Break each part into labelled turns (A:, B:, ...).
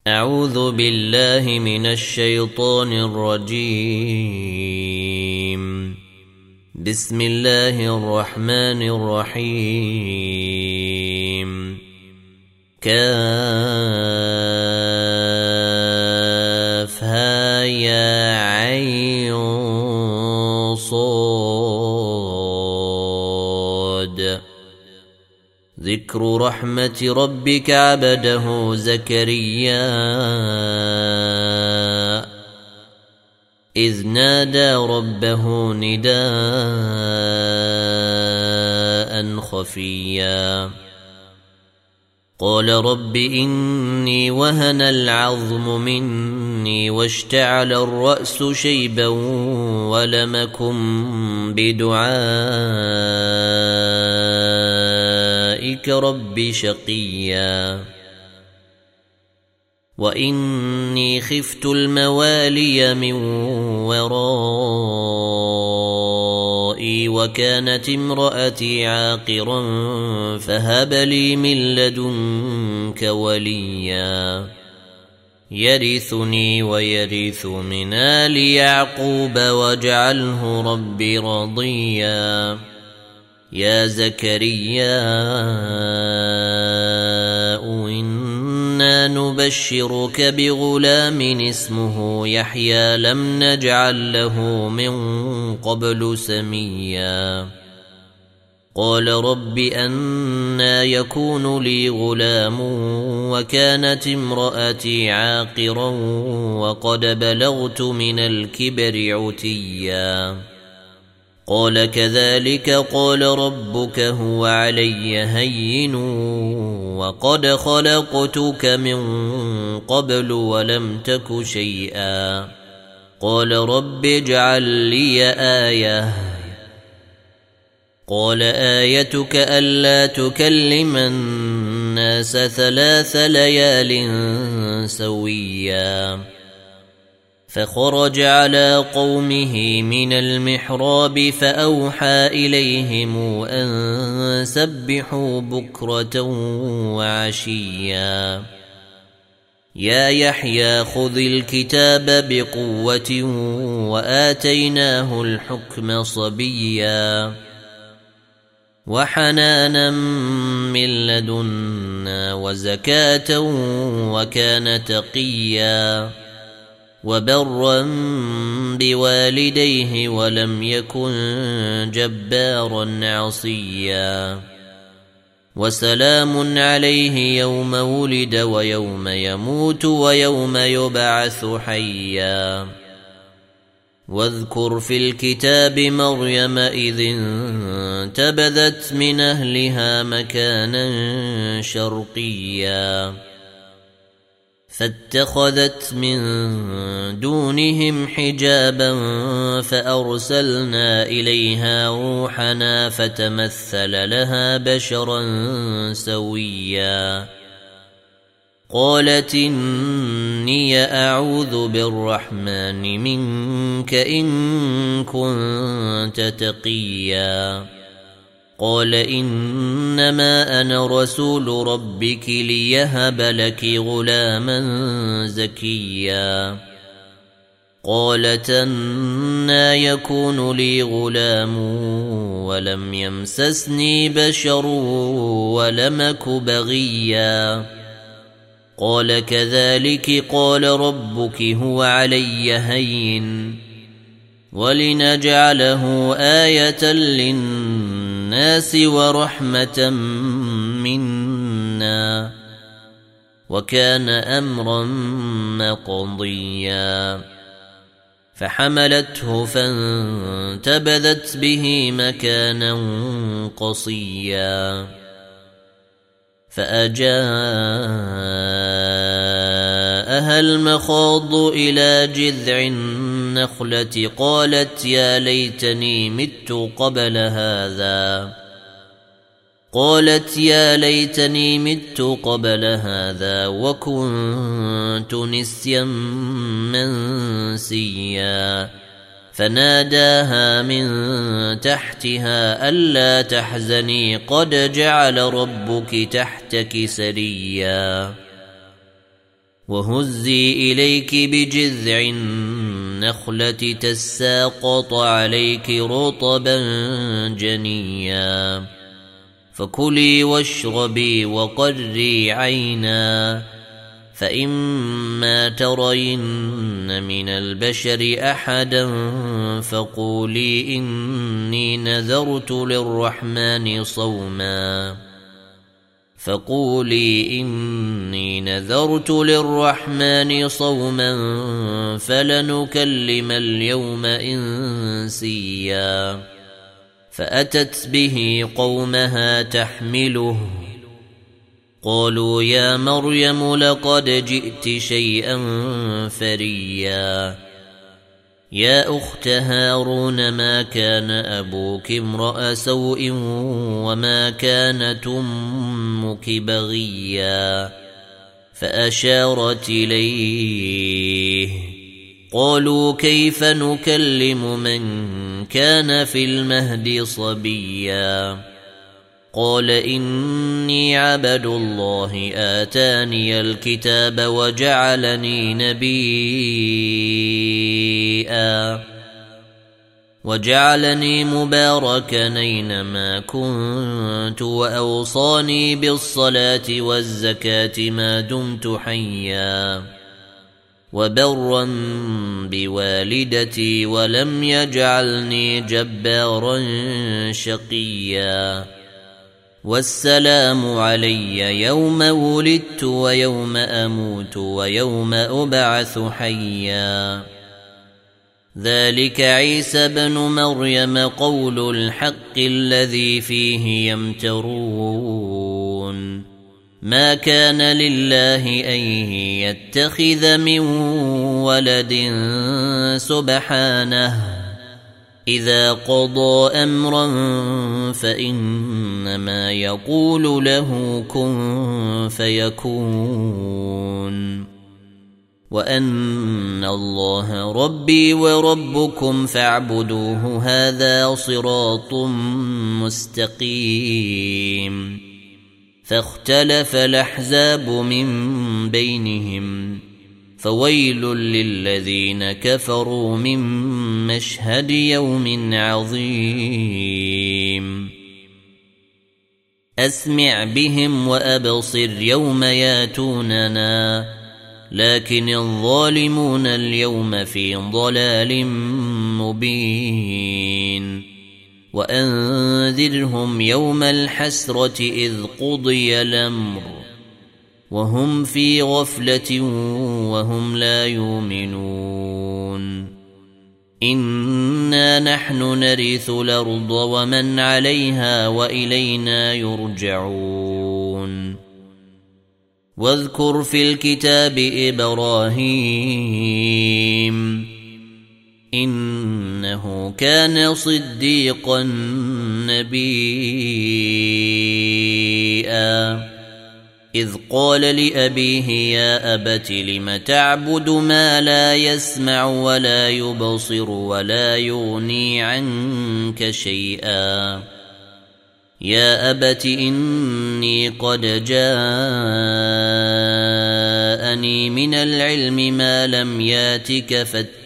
A: أعوذ بالله من الشيطان الرجيم. بسم الله الرحمن الرحيم. كافها يا عين صاد. ذكر رحمة ربك عبده زكريا إذ نادى ربه نداء خفيا قال رب إني وهن العظم مني واشتعل الرأس شيبا ولم أكن بدعائك رب شقيا وإني خفت الموالي من ورائي وكانت امرأتي عاقرا فهب لي من لدنك وليا يرثني ويرث من آل يعقوب واجعله رب رضيا يا زكريا إنا نبشرك بغلام اسمه يحيى لم نجعل له من قبل سميا قال رب أنى يكون لي غلام وكانت امرأتي عاقرا وقد بلغت من الكبر عتيا قال كذلك قال ربك هو علي هين وقد خلقتك من قبل ولم تك شيئا قال رب اجعل لي آية قال آيتك ألا تكلم الناس 3 ليال سويا فخرج على قومه من المحراب فأوحى إليهم أن سبحوا بكرة وعشيا يا يحيى خذ الكتاب بقوة وآتيناه الحكم صبيا وحنانا من لدنا وزكاة وكان تقيا وبرا بوالديه ولم يكن جبارا عصيا وسلام عليه يوم ولد ويوم يموت ويوم يبعث حيا واذكر في الكتاب مريم إذ انتبذت من أهلها مكانا شرقيا فاتخذت من دونهم حجابا فأرسلنا إليها روحنا فتمثل لها بشرا سويا قالت إني أعوذ بالرحمن منك إن كنت تقيا قال إنما أنا رسول ربك ليهب لك غلاما زكيا قالت أنى يكون لي غلام ولم يمسسني بشر ولم أك بغيا قال كذلك قال ربك هو علي هين ولنجعله آية للناس ورحمة منا وكان أمرا مقضيا فحملته فانتبذت به مكانا قصيا فأجاءها المخاض إلى جذع النخلة قالت يا ليتني مت قبل هذا وكنت نسيا منسيا فناداها من تحتها ألا تحزني قد جعل ربك تحتك سريا وهزي إليك بجذع النخلة تساقط عليك رطبا جنيا فكلي واشربي وقري عينا فإما ترين من البشر أحدا فقولي إني نذرت للرحمن صوما فلنكلم اليوم إنسيا فأتت به قومها تحمله قالوا يا مريم لقد جئت شيئا فريا يا أخت هارون ما كان أبوك امرأ سوء وما كانت أمك بغيا فأشارت إليه قالوا كيف نكلم من كان في المهد صبيا قال إني عبد الله آتاني الكتاب وجعلني مباركا أينما كنت وأوصاني بالصلاة والزكاة ما دمت حيا وبرا بوالدتي ولم يجعلني جبارا شقيا والسلام علي يوم ولدت ويوم أموت ويوم أبعث حيا ذلك عيسى بن مريم قول الحق الذي فيه يمترون ما كان لله أن يتخذ من ولد سبحانه إذا قضى أمرا فإنما يقول له كن فيكون وأن الله ربي وربكم فاعبدوه هذا صراط مستقيم فاختلف الأحزاب من بينهم فويل للذين كفروا من مشهد يوم عظيم أسمع بهم وأبصر يوم ياتوننا لكن الظالمون اليوم في ضلال مبين وأنذرهم يوم الحسرة إذ قضي الأمر وهم في غفلة وهم لا يؤمنون إنا نحن نرث الأرض ومن عليها وإلينا يرجعون واذكر في الكتاب إبراهيم إنه كان صديقا نبيا إذ قال لأبيه يا أبت لم تعبد ما لا يسمع ولا يبصر ولا يغني عنك شيئا يا أبت إني قد جاءني من العلم ما لم ياتك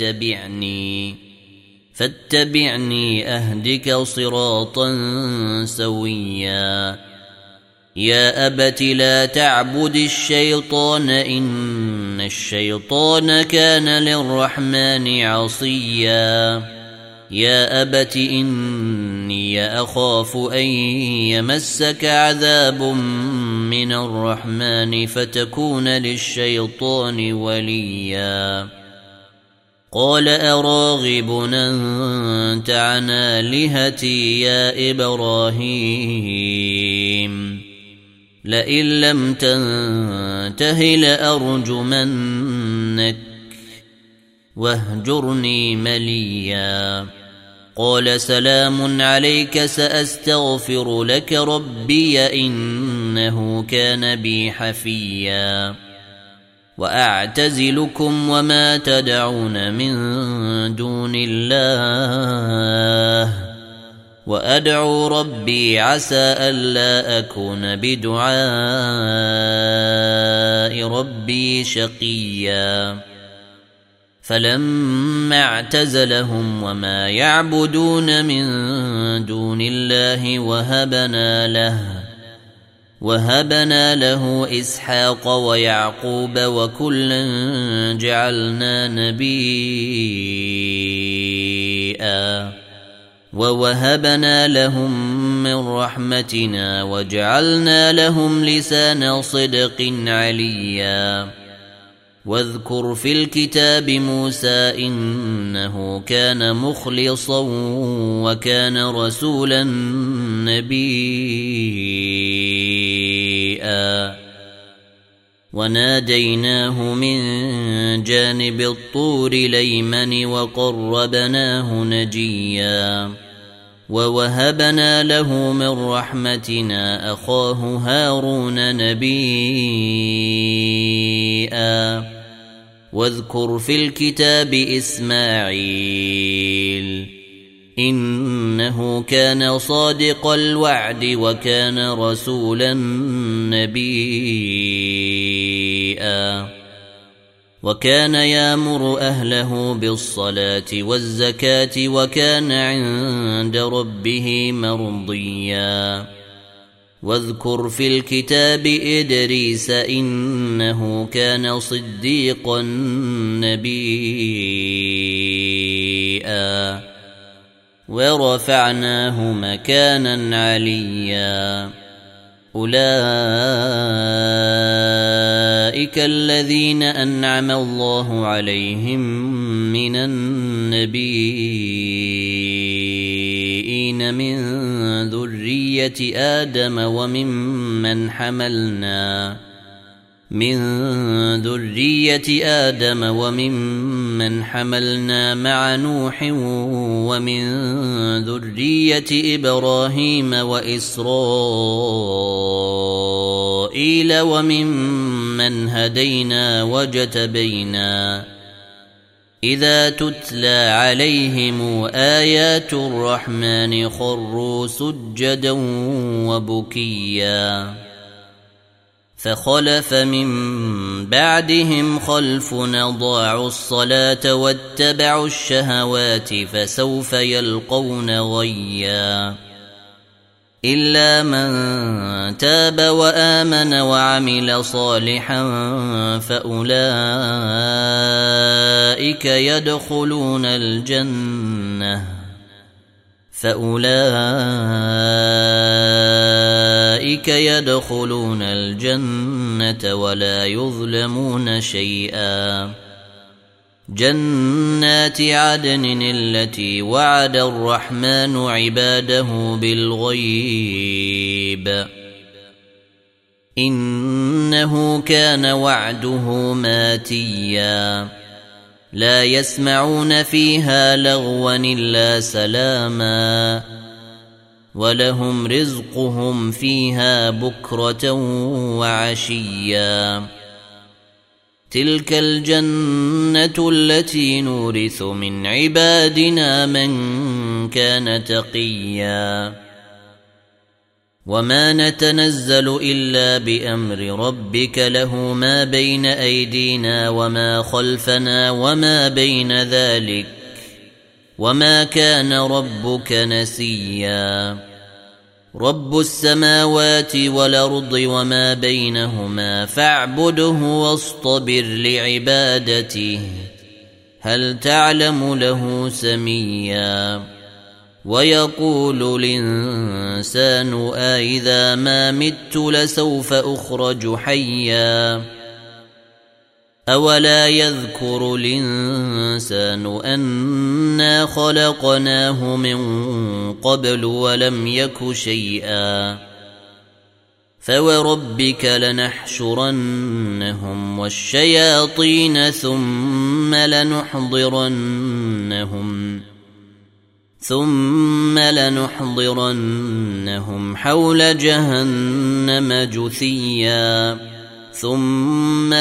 A: فاتبعني أهدك صراطا سويا يا أبت لا تعبد الشيطان إن الشيطان كان للرحمن عصيا يا أبت إني أخاف أن يمسك عذاب من الرحمن فتكون للشيطان وليا قال أراغب أنت عن آلهتي يا إبراهيم لئن لم تنته لأرجمنك واهجرني مليا قال سلام عليك سأستغفر لك ربي إنه كان بي حفيا وأعتزلكم وما تدعون من دون الله وأدعو ربي عسى ألا أكون بدعاء آلاء ربي شقيا فلما اعتزلهم وما يعبدون من دون الله وهبنا له إسحاق ويعقوب وكلا جعلنا نبيا ووهبنا لهم من رحمتنا وجعلنا لهم لسان صدق عليا واذكر في الكتاب موسى إنه كان مخلصا وكان رسولا نبيا وناديناه من جانب الطور الأيمن وقربناه نجيا ووهبنا له من رحمتنا أخاه هارون نبيا واذكر في الكتاب إسماعيل إنه كان صادق الوعد وكان رسولا نبيا وكان يأمر أهله بالصلاة والزكاة وكان عند ربه مرضيا واذكر في الكتاب إدريس إنه كان صديقا نبيا ورفعناه مكانا عليا أولئك الذين أنعم الله عليهم من النبيين من ذرية آدم وممن حملنا مع نوح ومن ذرية إبراهيم وإسرائيل وممن هدينا وجتبينا إذا تتلى عليهم آيات الرحمن خروا سجدا وبكيا فخلف من بعدهم خلف أضاعوا الصلاة واتبعوا الشهوات فسوف يلقون غيا إلا من تاب وآمن وعمل صالحا فأولئك يدخلون الجنة ولا يظلمون شيئا جنات عدن التي وعد الرحمن عباده بالغيب إنه كان وعده ماتيا لا يسمعون فيها لغوا إلا سلاما ولهم رزقهم فيها بكرة وعشيا تلك الجنة التي نورث من عبادنا من كان تقيا وما نتنزل إلا بأمر ربك له ما بين أيدينا وما خلفنا وما بين ذلك وما كان ربك نسيا رب السماوات والأرض وما بينهما فاعبده واصطبر لعبادته هل تعلم له سميا ويقول الإنسان أإذا ما مت لسوف أخرج حيا أولا يذكر الإنسان أنا خلقناه من قبل ولم يك شيئا فوربك لنحشرنهم والشياطين ثم لنحضرنهم حول جهنم جثيا ثم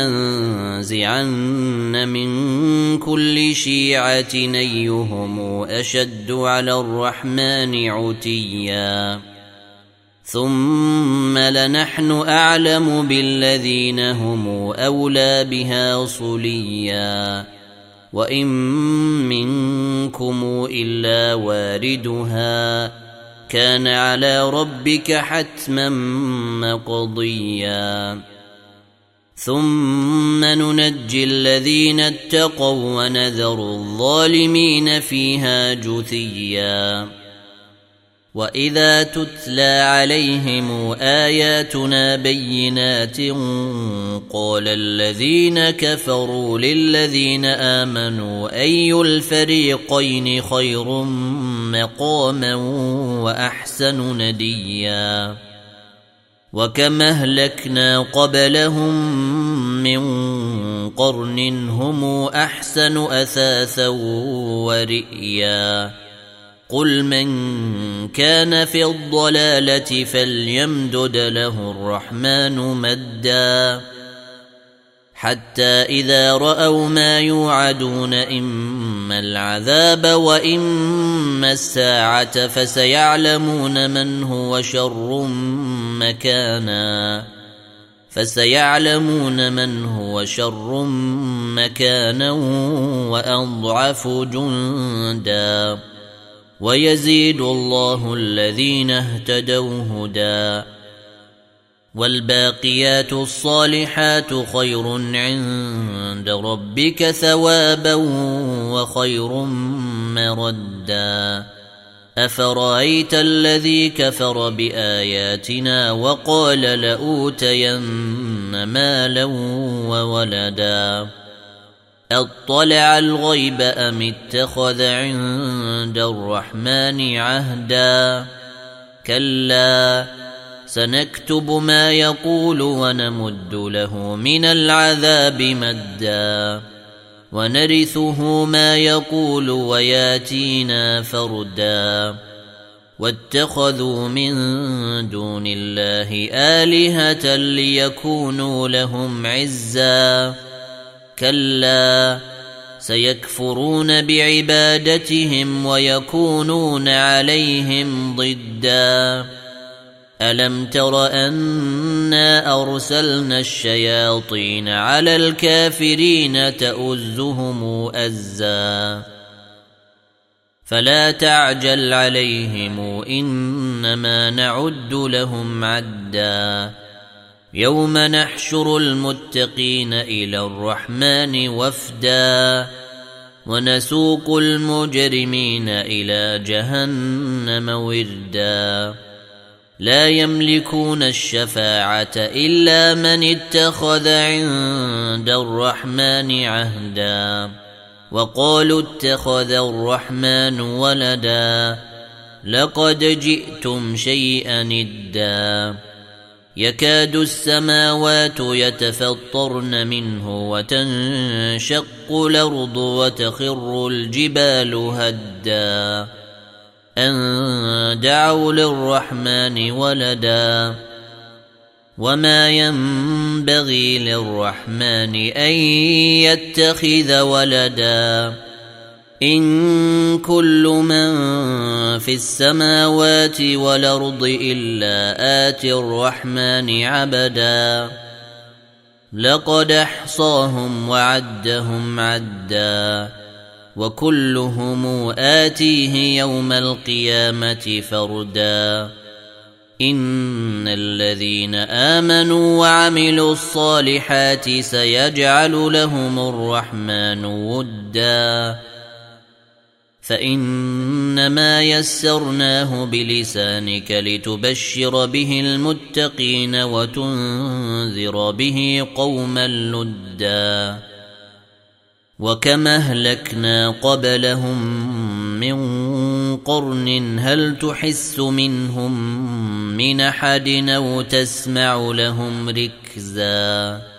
A: لننزعن من كل شيعة أيهم أشد على الرحمن عتيا ثم لنحن أعلم بالذين هم أولى بها صليا وإن منكم إلا واردها كان على ربك حتما مقضيا ثم ننجي الذين اتقوا ونذر الظالمين فيها جثيا وإذا تتلى عليهم آياتنا بينات قال الذين كفروا للذين آمنوا أي الفريقين خير مقاما وأحسن نديا وكم أهلكنا قبلهم من قرن هم أحسن أثاثا ورئيا قل من كان في الضلالة فليمدد له الرحمن مدا حتى إذا رأوا ما يوعدون إما العذاب وإما الساعة فسيعلمون من هو شر مكانا وأضعف جندا ويزيد الله الذين اهتدوا هدى والباقيات الصالحات خير عند ربك ثوابا وخير مردا أفرأيت الذي كفر بآياتنا وقال لأوتين مالا وولدا أطلع الغيب أم اتخذ عند الرحمن عهدا كلا سنكتب ما يقول ونمد له من العذاب مدا ونرثه ما يقول وياتينا فردا واتخذوا من دون الله آلهة ليكونوا لهم عزا كلا سيكفرون بعبادتهم ويكونون عليهم ضدا ألم تر أنا أرسلنا الشياطين على الكافرين تؤزهم أزا فلا تعجل عليهم إنما نعد لهم عدا يوم نحشر المتقين إلى الرحمن وفدا ونسوق المجرمين إلى جهنم وردا لا يملكون الشفاعة إلا من اتخذ عند الرحمن عهدا وقالوا اتخذ الرحمن ولدا لقد جئتم شيئا إدا يكاد السماوات يتفطرن منه وتنشق الأرض وتخر الجبال هدا أن دعوا للرحمن ولدا وما ينبغي للرحمن أن يتخذ ولدا إن كل من في السماوات والأرض إلا آتي الرحمن عبدا لقد أحصاهم وعدهم عدا وكلهم آتيه يوم القيامة فردا إن الذين آمنوا وعملوا الصالحات سيجعل لهم الرحمن ودا فإنما يسرناه بلسانك لتبشر به المتقين وتنذر به قوما لدا وكما أهلكنا قبلهم من قرن هل تحس منهم من أحد أو تسمع لهم ركزا